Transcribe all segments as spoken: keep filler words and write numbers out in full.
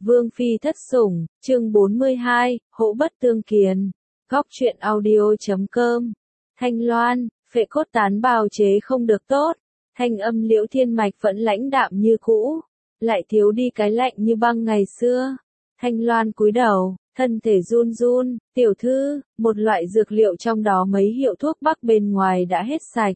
Vương phi thất sủng, chương bốn mươi hai, hỗ bất tương kiền. Góc truyện audio chấm com. Thanh Loan, phệ cốt tán bào chế không được tốt, thanh âm Liễu Thiên Mạch vẫn lãnh đạm như cũ, lại thiếu đi cái lạnh như băng ngày xưa. Thanh Loan cúi đầu, thân thể run run, tiểu thư, một loại dược liệu trong đó mấy hiệu thuốc bắc bên ngoài đã hết sạch.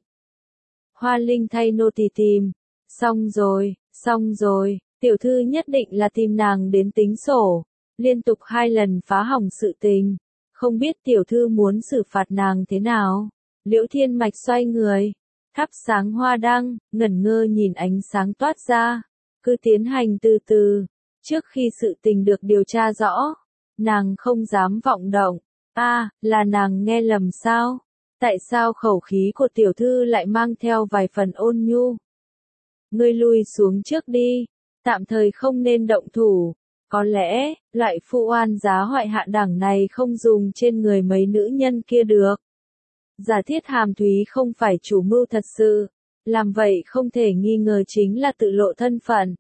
Hoa Linh thay nô tỳ tìm, xong rồi, xong rồi. Tiểu thư nhất định là tìm nàng đến tính sổ, liên tục hai lần phá hỏng sự tình, không biết tiểu thư muốn xử phạt nàng thế nào. Liễu Thiên Mạch xoay người, thắp sáng hoa đăng, ngẩn ngơ nhìn ánh sáng toát ra, cứ tiến hành từ từ, trước khi sự tình được điều tra rõ, nàng không dám vọng động. A, à, là nàng nghe lầm sao? Tại sao khẩu khí của tiểu thư lại mang theo vài phần ôn nhu? Ngươi lui xuống trước đi. Tạm thời không nên động thủ, có lẽ, loại phụ oan giá hoại hạ đẳng này không dùng trên người mấy nữ nhân kia được. Giả thiết Hàm Thúy không phải chủ mưu thật sự, làm vậy không thể nghi ngờ chính là tự lộ thân phận.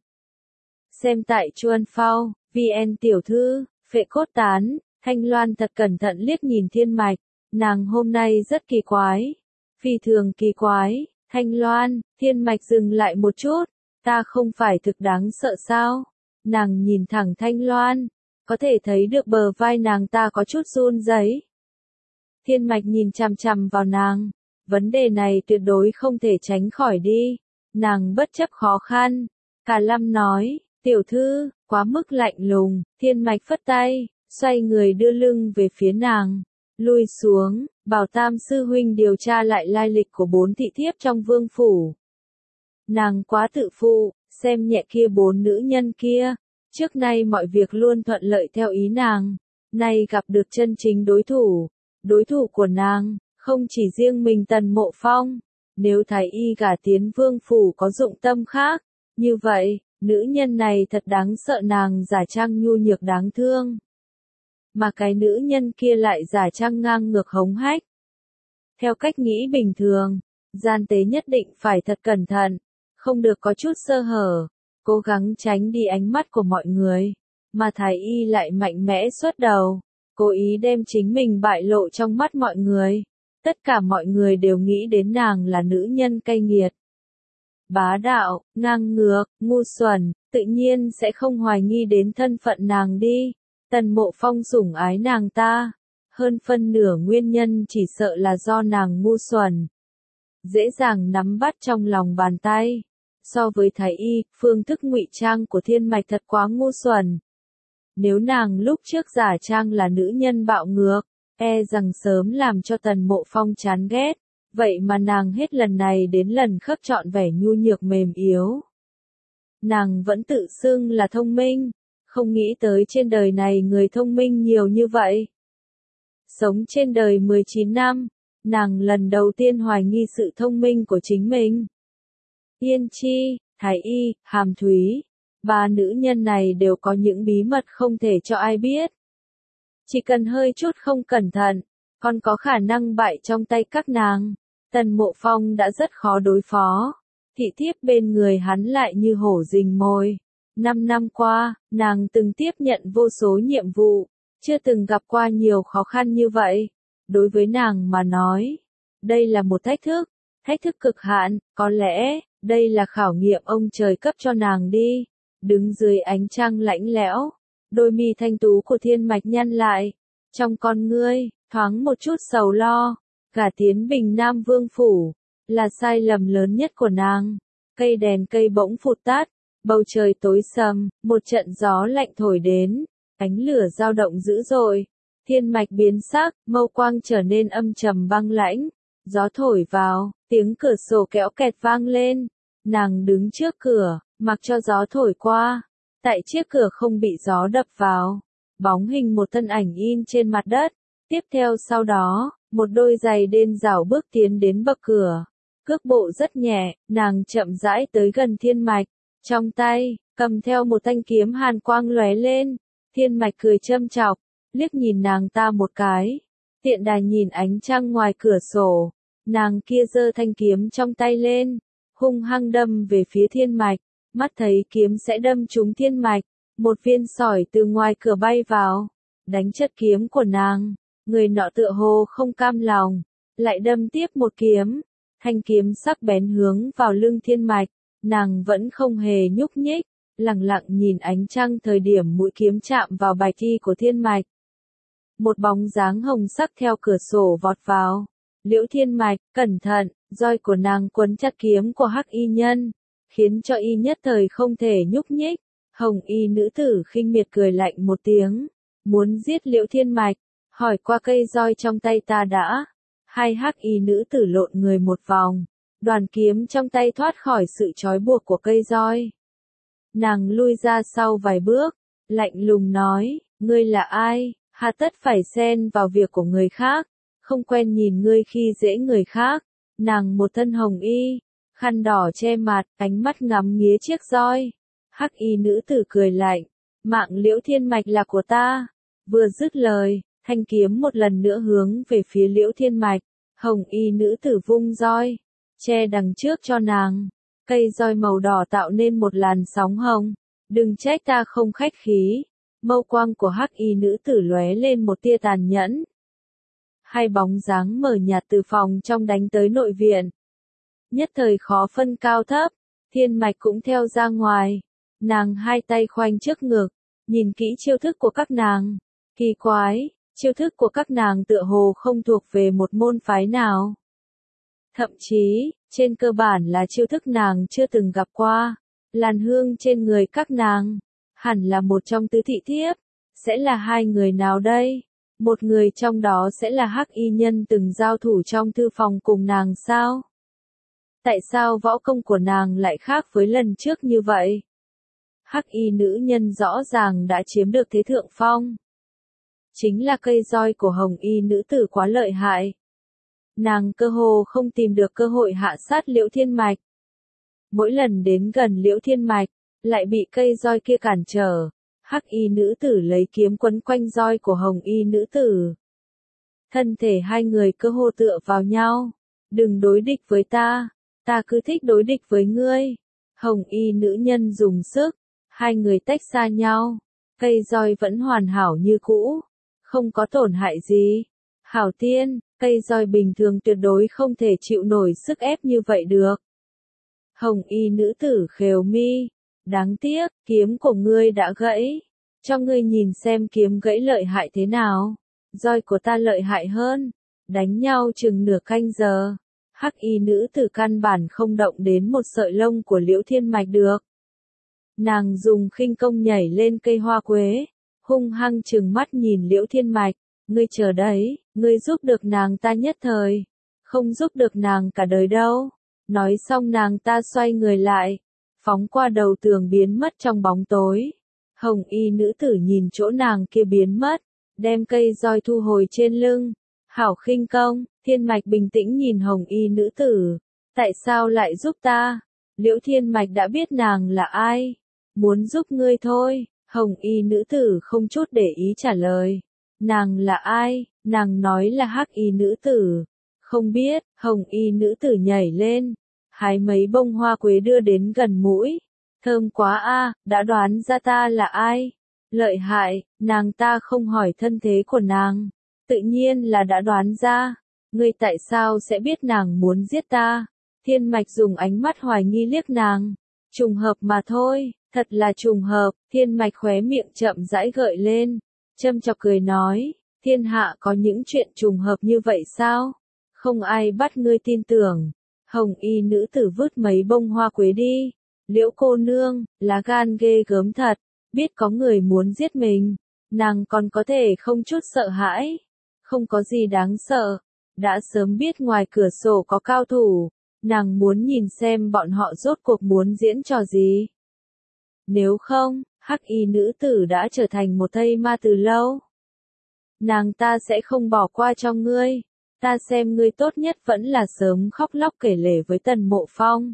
Xem tại Chuan Phao, vê en tiểu thư, phệ cốt tán, Thanh Loan thật cẩn thận liếc nhìn Thiên Mạch, nàng hôm nay rất kỳ quái, phi thường kỳ quái. Thanh Loan, Thiên Mạch dừng lại một chút. Ta không phải thực đáng sợ sao? Nàng nhìn thẳng Thanh Loan, có thể thấy được bờ vai nàng ta có chút run rẩy. Thiên Mạch nhìn chằm chằm vào nàng, vấn đề này tuyệt đối không thể tránh khỏi đi. Nàng bất chấp khó khăn, Cả Lâm nói, tiểu thư, quá mức lạnh lùng. Thiên Mạch phất tay, xoay người đưa lưng về phía nàng, lui xuống, bảo Tam sư huynh điều tra lại lai lịch của bốn thị thiếp trong vương phủ. Nàng quá tự phụ, xem nhẹ kia bốn nữ nhân kia, trước nay mọi việc luôn thuận lợi theo ý nàng, nay gặp được chân chính đối thủ, đối thủ của nàng, không chỉ riêng mình Tần Mộ Phong, nếu Thái Y gả tiến vương phủ có dụng tâm khác, như vậy, nữ nhân này thật đáng sợ, nàng giả trang nhu nhược đáng thương, mà cái nữ nhân kia lại giả trang ngang ngược hống hách. Theo cách nghĩ bình thường, gian tế nhất định phải thật cẩn thận, không được có chút sơ hở, cố gắng tránh đi ánh mắt của mọi người, mà Thái Y lại mạnh mẽ xuất đầu, cố ý đem chính mình bại lộ trong mắt mọi người. Tất cả mọi người đều nghĩ đến nàng là nữ nhân cay nghiệt, bá đạo, ngang ngược, ngu xuẩn, tự nhiên sẽ không hoài nghi đến thân phận nàng đi. Tần Mộ Phong sủng ái nàng ta, hơn phân nửa nguyên nhân chỉ sợ là do nàng ngu xuẩn, dễ dàng nắm bắt trong lòng bàn tay. So với Thái Y, phương thức ngụy trang của Thiên Mạch thật quá ngu xuẩn. Nếu nàng lúc trước giả trang là nữ nhân bạo ngược, e rằng sớm làm cho Tần Mộ Phong chán ghét, vậy mà nàng hết lần này đến lần khác chọn vẻ nhu nhược mềm yếu. Nàng vẫn tự xưng là thông minh, không nghĩ tới trên đời này người thông minh nhiều như vậy. Sống trên đời mười chín năm, nàng lần đầu tiên hoài nghi sự thông minh của chính mình. Yên Chi, Thái Y, Hàm Thúy, ba nữ nhân này đều có những bí mật không thể cho ai biết. Chỉ cần hơi chút không cẩn thận, còn có khả năng bại trong tay các nàng. Tần Mộ Phong đã rất khó đối phó, thị thiếp bên người hắn lại như hổ rình mồi. Năm năm qua, nàng từng tiếp nhận vô số nhiệm vụ, chưa từng gặp qua nhiều khó khăn như vậy. Đối với nàng mà nói, đây là một thách thức, thách thức cực hạn, có lẽ, đây là khảo nghiệm ông trời cấp cho nàng đi. Đứng dưới ánh trăng lạnh lẽo, đôi mi thanh tú của Thiên Mạch nhăn lại, trong con ngươi, thoáng một chút sầu lo. Gả tiến Bình Nam Vương phủ, là sai lầm lớn nhất của nàng. Cây đèn cây bỗng phụt tắt, bầu trời tối sầm, một trận gió lạnh thổi đến, ánh lửa dao động dữ dội. Thiên Mạch biến sắc, mâu quang trở nên âm trầm băng lãnh, gió thổi vào, tiếng cửa sổ kéo kẹt vang lên. Nàng đứng trước cửa, mặc cho gió thổi qua, tại chiếc cửa không bị gió đập vào, bóng hình một thân ảnh in trên mặt đất. Tiếp theo sau đó, một đôi giày đen rảo bước tiến đến bậc cửa, cước bộ rất nhẹ, nàng chậm rãi tới gần Thiên Mạch, trong tay, cầm theo một thanh kiếm hàn quang lóe lên. Thiên Mạch cười châm chọc, liếc nhìn nàng ta một cái, tiện đà nhìn ánh trăng ngoài cửa sổ, nàng kia giơ thanh kiếm trong tay lên, hung hăng đâm về phía Thiên Mạch, mắt thấy kiếm sẽ đâm trúng Thiên Mạch, Một viên sỏi từ ngoài cửa bay vào, đánh chất kiếm của nàng. Người nọ tựa hồ không cam lòng, lại đâm tiếp một kiếm. Thanh kiếm sắc bén hướng vào lưng Thiên Mạch, nàng vẫn không hề nhúc nhích, lặng lặng nhìn ánh trăng thời điểm mũi kiếm chạm vào bạch y của Thiên Mạch. Một bóng dáng hồng sắc theo cửa sổ vọt vào. Liễu Thiên Mạch, cẩn thận, roi của nàng quấn chặt kiếm của hắc y nhân, khiến cho y nhất thời không thể nhúc nhích. Hồng y nữ tử khinh miệt cười lạnh một tiếng, muốn giết Liễu Thiên Mạch, hỏi qua cây roi trong tay ta đã. Hai hắc y nữ tử lộn người một vòng, đoàn kiếm trong tay thoát khỏi sự trói buộc của cây roi. Nàng lui ra sau vài bước, lạnh lùng nói, ngươi là ai, hà tất phải xen vào việc của người khác, không quen nhìn ngươi khi dễ người khác. Nàng một thân hồng y, khăn đỏ che mặt, ánh mắt ngắm nghía chiếc roi. Hắc y nữ tử cười lạnh, mạng Liễu Thiên Mạch là của ta. Vừa dứt lời, thanh kiếm một lần nữa hướng về phía Liễu Thiên Mạch. Hồng y nữ tử vung roi, che đằng trước cho nàng. Cây roi màu đỏ tạo nên một làn sóng hồng. Đừng trách ta không khách khí. Mâu quang của hắc y nữ tử lóe lên một tia tàn nhẫn. Hai bóng dáng mờ nhạt từ phòng trong đánh tới nội viện. Nhất thời khó phân cao thấp, Thiên Mạch cũng theo ra ngoài. Nàng hai tay khoanh trước ngực, nhìn kỹ chiêu thức của các nàng. Kỳ quái, chiêu thức của các nàng tựa hồ không thuộc về một môn phái nào. Thậm chí, trên cơ bản là chiêu thức nàng chưa từng gặp qua. Làn hương trên người các nàng, hẳn là một trong tứ thị thiếp. Sẽ là hai người nào đây? Một người trong đó sẽ là hắc y nhân từng giao thủ trong thư phòng cùng nàng sao? Tại sao võ công của nàng lại khác với lần trước như vậy? Hắc y nữ nhân rõ ràng đã chiếm được thế thượng phong. Chính là cây roi của hồng y nữ tử quá lợi hại. Nàng cơ hồ không tìm được cơ hội hạ sát Liễu Thiên Mạch. Mỗi lần đến gần Liễu Thiên Mạch, lại bị cây roi kia cản trở. Hắc y nữ tử lấy kiếm quấn quanh roi của hồng y nữ tử. Thân thể hai người cơ hồ tựa vào nhau. Đừng đối địch với ta, ta cứ thích đối địch với ngươi. Hồng y nữ nhân dùng sức, hai người tách xa nhau. Cây roi vẫn hoàn hảo như cũ, không có tổn hại gì. Hảo tiên, cây roi bình thường tuyệt đối không thể chịu nổi sức ép như vậy được. Hồng y nữ tử khều mi. Đáng tiếc, kiếm của ngươi đã gãy. Cho ngươi nhìn xem kiếm gãy lợi hại thế nào. Roi của ta lợi hại hơn. Đánh nhau chừng nửa canh giờ. Hắc y nữ tử căn bản không động đến một sợi lông của Liễu Thiên Mạch được. Nàng dùng khinh công nhảy lên cây hoa quế, hung hăng trừng mắt nhìn Liễu Thiên Mạch. Ngươi chờ đấy, ngươi giúp được nàng ta nhất thời, không giúp được nàng cả đời đâu. Nói xong nàng ta xoay người lại, phóng qua đầu tường biến mất trong bóng tối. Hồng y nữ tử nhìn chỗ nàng kia biến mất, đem cây roi thu hồi trên lưng. Hảo khinh công. Thiên Mạch bình tĩnh nhìn hồng y nữ tử. Tại sao lại giúp ta? Liễu Thiên Mạch đã biết nàng là ai. Muốn giúp ngươi thôi. Hồng y nữ tử không chút để ý trả lời. Nàng là ai? Nàng nói là hắc y nữ tử. Không biết. Hồng y nữ tử nhảy lên, hái mấy bông hoa quế đưa đến gần mũi. Thơm quá a, đã đoán ra ta là ai. Lợi hại, nàng ta không hỏi thân thế của nàng. Tự nhiên là đã đoán ra. Ngươi tại sao sẽ biết nàng muốn giết ta? Thiên Mạch dùng ánh mắt hoài nghi liếc nàng. Trùng hợp mà thôi, thật là trùng hợp. Thiên Mạch khóe miệng chậm rãi gợi lên, châm chọc cười nói, thiên hạ có những chuyện trùng hợp như vậy sao? Không ai bắt ngươi tin tưởng. Hồng y nữ tử vứt mấy bông hoa quế đi. Liễu cô nương, lá gan ghê gớm thật, biết có người muốn giết mình, nàng còn có thể không chút sợ hãi. Không có gì đáng sợ, đã sớm biết ngoài cửa sổ có cao thủ, nàng muốn nhìn xem bọn họ rốt cuộc muốn diễn trò gì. Nếu không, hắc y nữ tử đã trở thành một thây ma từ lâu. Nàng ta sẽ không bỏ qua cho ngươi. Ta xem ngươi tốt nhất vẫn là sớm khóc lóc kể lể với Tần Mộ Phong.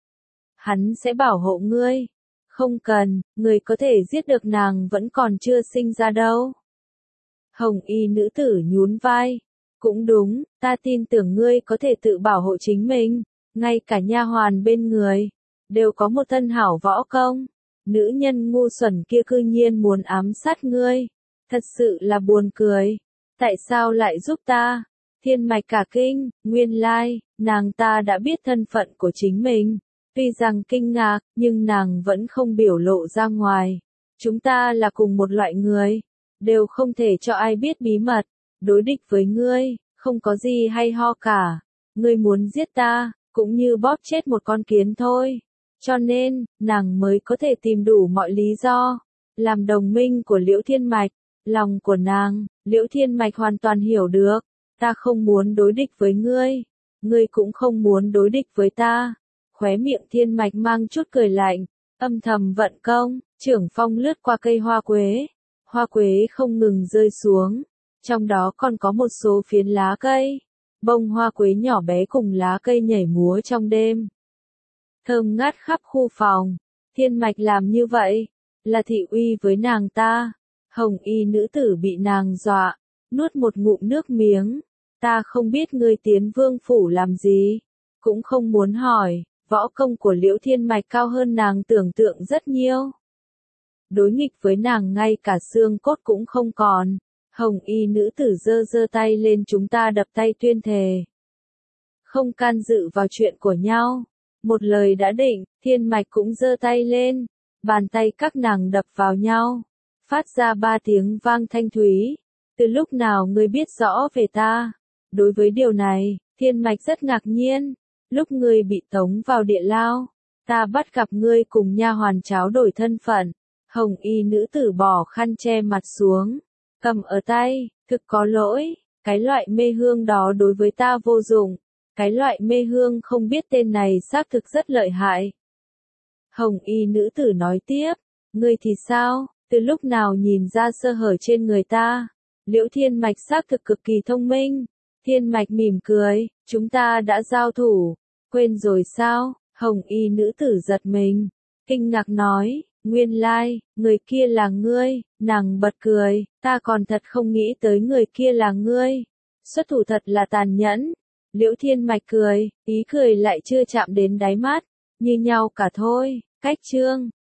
Hắn sẽ bảo hộ ngươi. Không cần, người có thể giết được nàng vẫn còn chưa sinh ra đâu. Hồng y nữ tử nhún vai. Cũng đúng, ta tin tưởng ngươi có thể tự bảo hộ chính mình. Ngay cả nha hoàn bên người đều có một thân hảo võ công. Nữ nhân ngu xuẩn kia cư nhiên muốn ám sát ngươi. Thật sự là buồn cười. Tại sao lại giúp ta? Thiên Mạch cả kinh, nguyên lai, nàng ta đã biết thân phận của chính mình. Tuy rằng kinh ngạc, nhưng nàng vẫn không biểu lộ ra ngoài. Chúng ta là cùng một loại người, đều không thể cho ai biết bí mật. Đối địch với ngươi, không có gì hay ho cả. Ngươi muốn giết ta, cũng như bóp chết một con kiến thôi. Cho nên, nàng mới có thể tìm đủ mọi lý do, làm đồng minh của Liễu Thiên Mạch. Lòng của nàng, Liễu Thiên Mạch hoàn toàn hiểu được. Ta không muốn đối địch với ngươi, ngươi cũng không muốn đối địch với ta. Khóe miệng Thiên Mạch mang chút cười lạnh, âm thầm vận công, trưởng phong lướt qua cây hoa quế. Hoa quế không ngừng rơi xuống, trong đó còn có một số phiến lá cây. Bông hoa quế nhỏ bé cùng lá cây nhảy múa trong đêm. Thơm ngát khắp khu phòng. Thiên Mạch làm như vậy, là thị uy với nàng ta. Hồng y nữ tử bị nàng dọa, nuốt một ngụm nước miếng. Ta không biết ngươi tiến vương phủ làm gì, cũng không muốn hỏi, võ công của Liễu Thiên Mạch cao hơn nàng tưởng tượng rất nhiều. Đối nghịch với nàng ngay cả xương cốt cũng không còn. Hồng y nữ tử giơ giơ tay lên, chúng ta đập tay tuyên thề. Không can dự vào chuyện của nhau. Một lời đã định, Thiên Mạch cũng giơ tay lên, bàn tay các nàng đập vào nhau, phát ra ba tiếng vang thanh thúy. Từ lúc nào ngươi biết rõ về ta? Đối với điều này, Thiên Mạch rất ngạc nhiên. Lúc ngươi bị tống vào địa lao, ta bắt gặp ngươi cùng nha hoàn tráo đổi thân phận. Hồng y nữ tử bỏ khăn che mặt xuống, cầm ở tay, thực có lỗi, cái loại mê hương đó đối với ta vô dụng. Cái loại mê hương không biết tên này xác thực rất lợi hại. Hồng y nữ tử nói tiếp, ngươi thì sao, từ lúc nào nhìn ra sơ hở trên người ta? Liễu Thiên Mạch xác thực cực kỳ thông minh. Thiên Mạch mỉm cười, chúng ta đã giao thủ, quên rồi sao? Hồng y nữ tử giật mình, kinh ngạc nói, nguyên lai, người kia là ngươi. Nàng bật cười, ta còn thật không nghĩ tới người kia là ngươi. Xuất thủ thật là tàn nhẫn. Liễu Thiên Mạch cười, ý cười lại chưa chạm đến đáy mắt, như nhau cả thôi. Cách chương